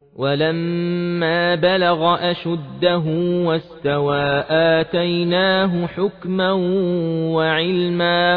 ولما بلغ أشده واستوى آتيناه حكما وعلما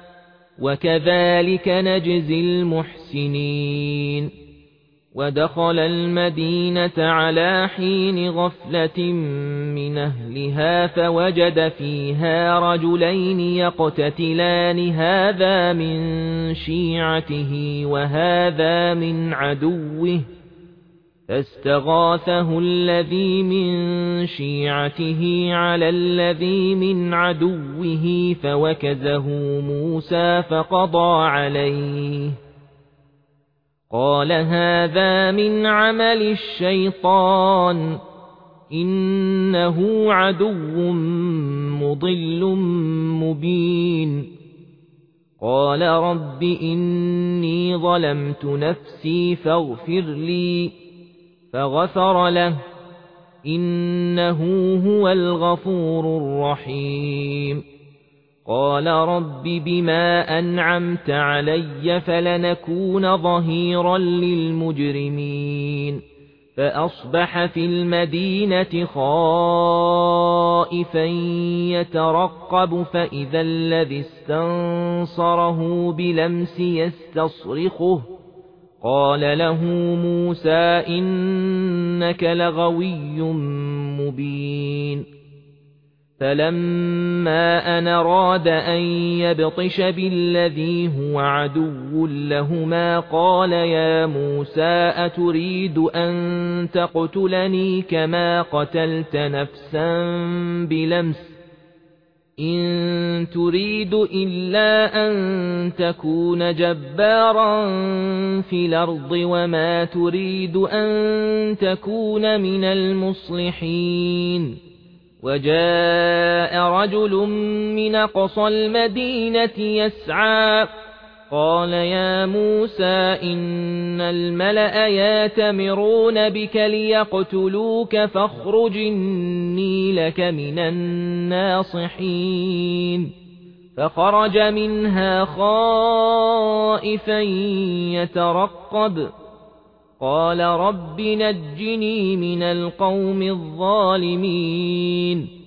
وكذلك نجزي المحسنين ودخل المدينة على حين غفلة من أهلها فوجد فيها رجلين يقتتلان هذا من شيعته وهذا من عدوه فاستغاثه الذي من شيعته على الذي من عدوه فوكزه موسى فقضى عليه قال هذا من عمل الشيطان إنه عدو مضل مبين قال رب إني ظلمت نفسي فاغفر لي فغفر له إنه هو الغفور الرحيم قال رب بما أنعمت علي فلنكون ظهيرا للمجرمين فأصبح في المدينة خائفا يترقب فإذا الذي استنصره بلمس يستصرخه قال له موسى إنك لغوي مبين فلما أن أراد أن يبطش بالذي هو عدو لهما قال يا موسى أتريد أن تقتلني كما قتلت نفسا بلمس إن تريد إلا أن تكون جبارا في الأرض وما تريد أن تكون من المصلحين وجاء رجل من أقصى المدينة يسعى قال يا موسى إن الملأ يأتمرون بك ليقتلوك فاخرج إني لك من الناصحين فخرج منها خائفا يترقب قال رب نجني من القوم الظالمين